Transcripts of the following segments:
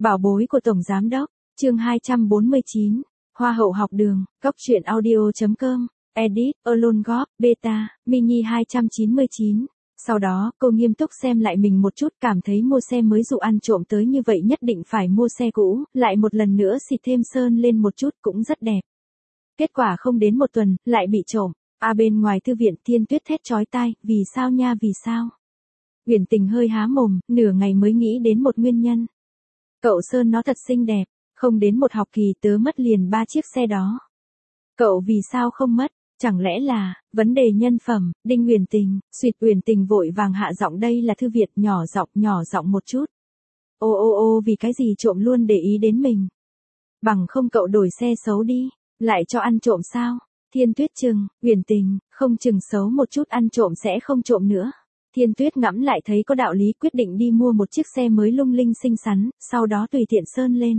Bảo bối của Tổng Giám Đốc, chương 249, Hoa hậu học đường, Cóc truyện audio.com, edit, Alone Gop, beta, mini 299. Sau đó, cô nghiêm túc xem lại mình một chút, cảm thấy mua xe mới dụ ăn trộm tới như vậy nhất định phải mua xe cũ, lại một lần nữa xịt thêm sơn lên một chút cũng rất đẹp. Kết quả không đến một tuần, lại bị trộm. Bên ngoài thư viện Thiên Tuyết thét chói tai, vì sao nha vì sao? Uyển Tình hơi há mồm, nửa ngày mới nghĩ đến một nguyên nhân. Cậu sơn nó thật xinh đẹp, không đến một học kỳ tớ mất liền 3 chiếc xe đó. Cậu vì sao không mất? Chẳng lẽ là, vấn đề nhân phẩm, Đinh Uyển Tình, suýt Uyển Tình vội vàng hạ giọng đây là thư viện nhỏ giọng một chút. Ô vì cái gì trộm luôn để ý đến mình. Bằng không cậu đổi xe xấu đi, lại cho ăn trộm sao? Thiên Tuyết chừng, Uyển Tình, không chừng xấu một chút ăn trộm sẽ không trộm nữa. Thiên Tuyết ngẫm lại thấy có đạo lý quyết định đi mua một chiếc xe mới lung linh xinh xắn, sau đó tùy tiện sơn lên.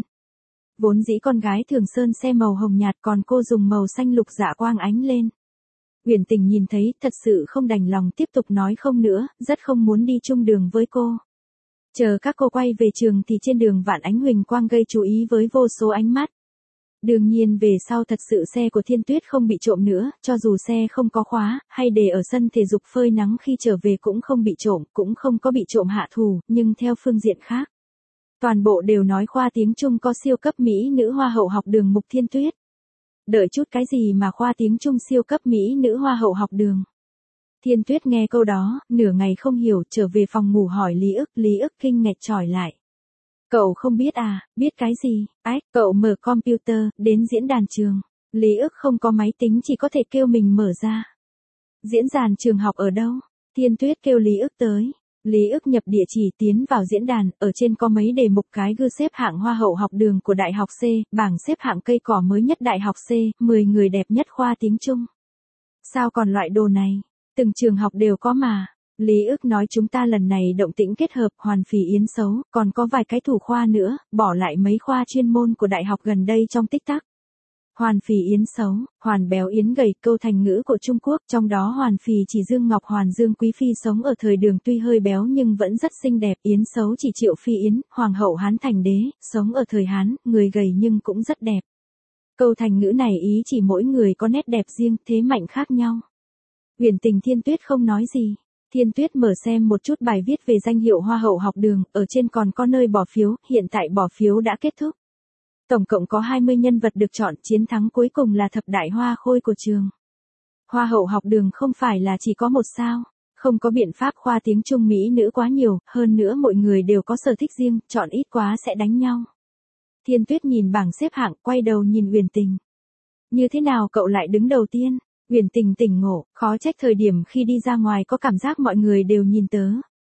Vốn dĩ con gái thường sơn xe màu hồng nhạt còn cô dùng màu xanh lục dạ quang ánh lên. Uyển Tình nhìn thấy thật sự không đành lòng tiếp tục nói không nữa, rất không muốn đi chung đường với cô. Chờ các cô quay về trường thì trên đường vạn ánh huỳnh quang gây chú ý với vô số ánh mắt. Đương nhiên về sau thật sự xe của Thiên Tuyết không bị trộm nữa, cho dù xe không có khóa, hay để ở sân thể dục phơi nắng khi trở về cũng không bị trộm, cũng không có bị trộm hạ thủ, nhưng theo phương diện khác. Toàn bộ đều nói khoa tiếng Trung có siêu cấp Mỹ nữ hoa hậu học đường Mục Thiên Tuyết. Đợi chút cái gì mà khoa tiếng Trung siêu cấp Mỹ nữ hoa hậu học đường. Thiên Tuyết nghe câu đó, nửa ngày không hiểu, trở về phòng ngủ hỏi Lý ức kinh nghẹt chỏi lại. Cậu không biết à, biết cái gì? Cậu mở computer, đến diễn đàn trường. Lý ức không có máy tính chỉ có thể kêu mình mở ra. Diễn đàn trường học ở đâu? Thiên Tuyết kêu Lý ức tới. Lý ức nhập địa chỉ tiến vào diễn đàn, ở trên có mấy đề mục cái gư xếp hạng hoa hậu học đường của Đại học C, bảng xếp hạng cây cỏ mới nhất Đại học C, 10 người đẹp nhất khoa tiếng Trung. Sao còn loại đồ này? Từng trường học đều có mà. Lý ức nói chúng ta lần này động tĩnh kết hợp Hoàn Phỉ Yến xấu, còn có vài cái thủ khoa nữa, bỏ lại mấy khoa chuyên môn của đại học gần đây trong tích tắc. Hoàn Phỉ Yến xấu, Hoàn béo Yến gầy, câu thành ngữ của Trung Quốc, trong đó Hoàn Phỉ chỉ Dương Ngọc Hoàn Dương Quý Phi sống ở thời Đường tuy hơi béo nhưng vẫn rất xinh đẹp, Yến xấu chỉ Triệu Phi Yến, Hoàng hậu Hán Thành Đế, sống ở thời Hán, người gầy nhưng cũng rất đẹp. Câu thành ngữ này ý chỉ mỗi người có nét đẹp riêng, thế mạnh khác nhau. Uyển Tình Thiên Tuyết không nói gì. Thiên Tuyết mở xem một chút bài viết về danh hiệu Hoa hậu học đường, ở trên còn có nơi bỏ phiếu, hiện tại bỏ phiếu đã kết thúc. Tổng cộng có 20 nhân vật được chọn, chiến thắng cuối cùng là thập đại hoa khôi của trường. Hoa hậu học đường không phải là chỉ có một sao, không có biện pháp khoa tiếng Trung Mỹ nữ quá nhiều, hơn nữa mọi người đều có sở thích riêng, chọn ít quá sẽ đánh nhau. Thiên Tuyết nhìn bảng xếp hạng, quay đầu nhìn Uyển Tình. Như thế nào cậu lại đứng đầu tiên? Uyển Tình tỉnh ngộ, khó trách thời điểm khi đi ra ngoài có cảm giác mọi người đều nhìn tớ.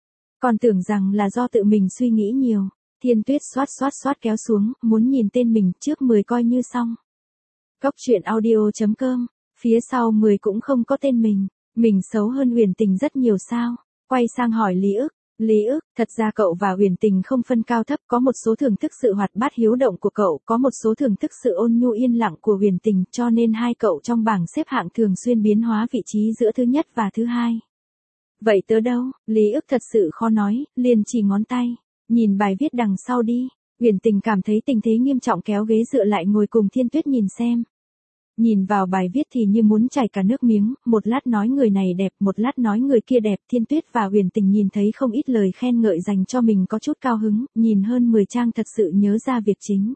Còn tưởng rằng là do tự mình suy nghĩ nhiều. Thiên Tuyết xoát kéo xuống, muốn nhìn tên mình, trước 10 coi như xong. Cóc truyện audio.com, phía sau 10 cũng không có tên mình xấu hơn Uyển Tình rất nhiều sao? Quay sang hỏi Lý ức, thật ra cậu và Uyển Tình không phân cao thấp, có một số thưởng thức sự hoạt bát hiếu động của cậu, có một số thưởng thức sự ôn nhu yên lặng của Uyển Tình, cho nên hai cậu trong bảng xếp hạng thường xuyên biến hóa vị trí giữa thứ nhất và thứ hai. Vậy tớ đâu? Lý ức thật sự khó nói, liền chỉ ngón tay. Nhìn bài viết đằng sau đi. Uyển Tình cảm thấy tình thế nghiêm trọng kéo ghế dựa lại ngồi cùng Thiên Tuyết nhìn xem. Nhìn vào bài viết thì như muốn chảy cả nước miếng, một lát nói người này đẹp, một lát nói người kia đẹp. Thiên Tuyết và Uyển Tình nhìn thấy không ít lời khen ngợi dành cho mình có chút cao hứng, nhìn hơn 10 trang thật sự nhớ ra việc chính.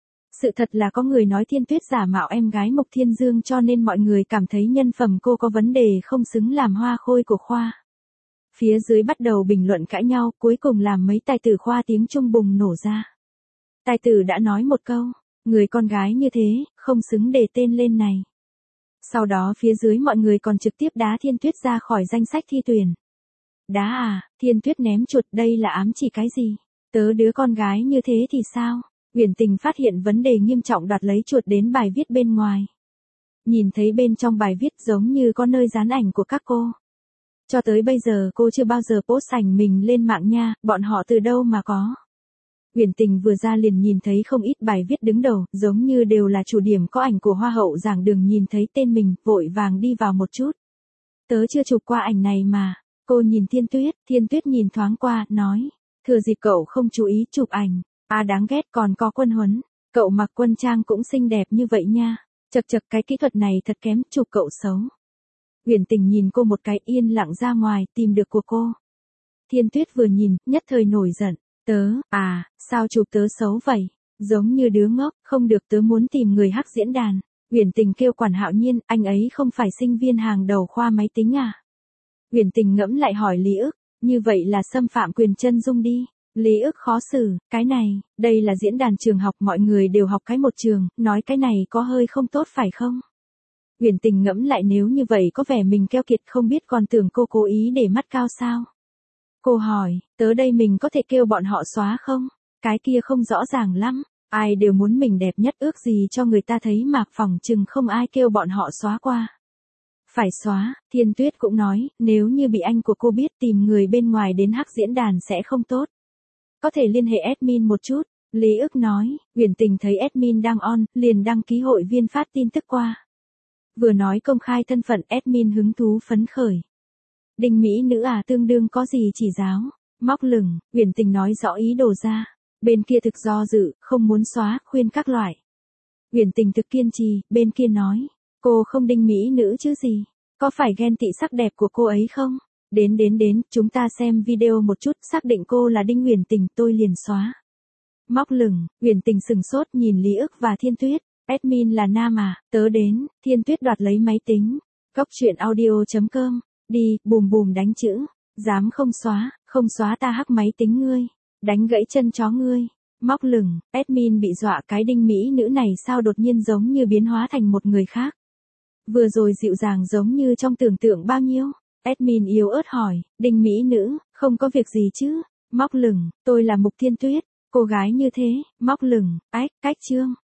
Sự thật là có người nói Thiên Tuyết giả mạo em gái Mộc Thiên Dương cho nên mọi người cảm thấy nhân phẩm cô có vấn đề không xứng làm hoa khôi của khoa. Phía dưới bắt đầu bình luận cãi nhau, cuối cùng làm mấy tài tử khoa tiếng Trung bùng nổ ra. Tài tử đã nói một câu, người con gái như thế, không xứng để tên lên này. Sau đó phía dưới mọi người còn trực tiếp đá Thiên Tuyết ra khỏi danh sách thi tuyển. Đá à, Thiên Tuyết ném chuột, đây là ám chỉ cái gì? Tớ đứa con gái như thế thì sao? Uyển Tình phát hiện vấn đề nghiêm trọng đoạt lấy chuột đến bài viết bên ngoài. Nhìn thấy bên trong bài viết giống như có nơi dán ảnh của các cô. Cho tới bây giờ cô chưa bao giờ post ảnh mình lên mạng nha, bọn họ từ đâu mà có. Uyển Tình vừa ra liền nhìn thấy không ít bài viết đứng đầu, giống như đều là chủ điểm có ảnh của hoa hậu giảng đường, nhìn thấy tên mình, vội vàng đi vào một chút. Tớ chưa chụp qua ảnh này mà. Cô nhìn Thiên Tuyết nhìn thoáng qua, nói. Thừa dịp cậu không chú ý chụp ảnh. À đáng ghét, còn có quân huấn. Cậu mặc quân trang cũng xinh đẹp như vậy nha. Chật chật, cái kỹ thuật này thật kém, chụp cậu xấu. Uyển Tình nhìn cô một cái, yên lặng ra ngoài, tìm được của cô. Thiên Tuyết vừa nhìn, nhất thời nổi giận. Sao chụp tớ xấu vậy? Giống như đứa ngốc, không được, tớ muốn tìm người hack diễn đàn. Uyển Tình kêu quản Hạo Nhiên, anh ấy không phải sinh viên hàng đầu khoa máy tính à? Uyển Tình ngẫm lại hỏi Lý Ức, như vậy là xâm phạm quyền chân dung đi. Lý Ức khó xử, cái này, đây là diễn đàn trường học, mọi người đều học cái một trường, nói cái này có hơi không tốt phải không? Uyển Tình ngẫm lại, nếu như vậy có vẻ mình keo kiệt, không biết còn tưởng cô cố ý để mắt cao sao? Cô hỏi, tớ đây mình có thể kêu bọn họ xóa không? Cái kia không rõ ràng lắm, ai đều muốn mình đẹp nhất, ước gì cho người ta thấy mà, phỏng chừng không ai kêu bọn họ xóa qua. Phải xóa, Thiên Tuyết cũng nói, nếu như bị anh của cô biết, tìm người bên ngoài đến hack diễn đàn sẽ không tốt. Có thể liên hệ admin một chút, Lý Ức nói. Uyển Tình thấy admin đang on, liền đăng ký hội viên phát tin tức qua. Vừa nói công khai thân phận, admin hứng thú phấn khởi. Đinh mỹ nữ à, tương đương có gì chỉ giáo, móc lửng, Uyển Tình nói rõ ý đồ ra. Bên kia thực do dự, không muốn xóa, khuyên các loại. Uyển Tình thực kiên trì, bên kia nói, cô không đinh mỹ nữ chứ gì, có phải ghen tị sắc đẹp của cô ấy không? Đến, chúng ta xem video một chút, xác định cô là Đinh Uyển Tình, tôi liền xóa. Móc lửng, Uyển Tình sừng sốt nhìn Lý Ức và Thiên Tuyết, admin là nam à, tớ đến. Thiên Tuyết đoạt lấy máy tính. Goctruyện.audio.com, đi, bùm bùm đánh chữ, dám không xóa ta hack máy tính ngươi, đánh gãy chân chó ngươi. Móc lửng, admin bị dọa, cái đinh mỹ nữ này sao đột nhiên giống như biến hóa thành một người khác. Vừa rồi dịu dàng giống như trong tưởng tượng bao nhiêu. Admin yếu ớt hỏi, đinh mỹ nữ, không có việc gì chứ? Móc lửng, tôi là Mục Thiên Tuyết, cô gái như thế. Móc lửng, cách trương,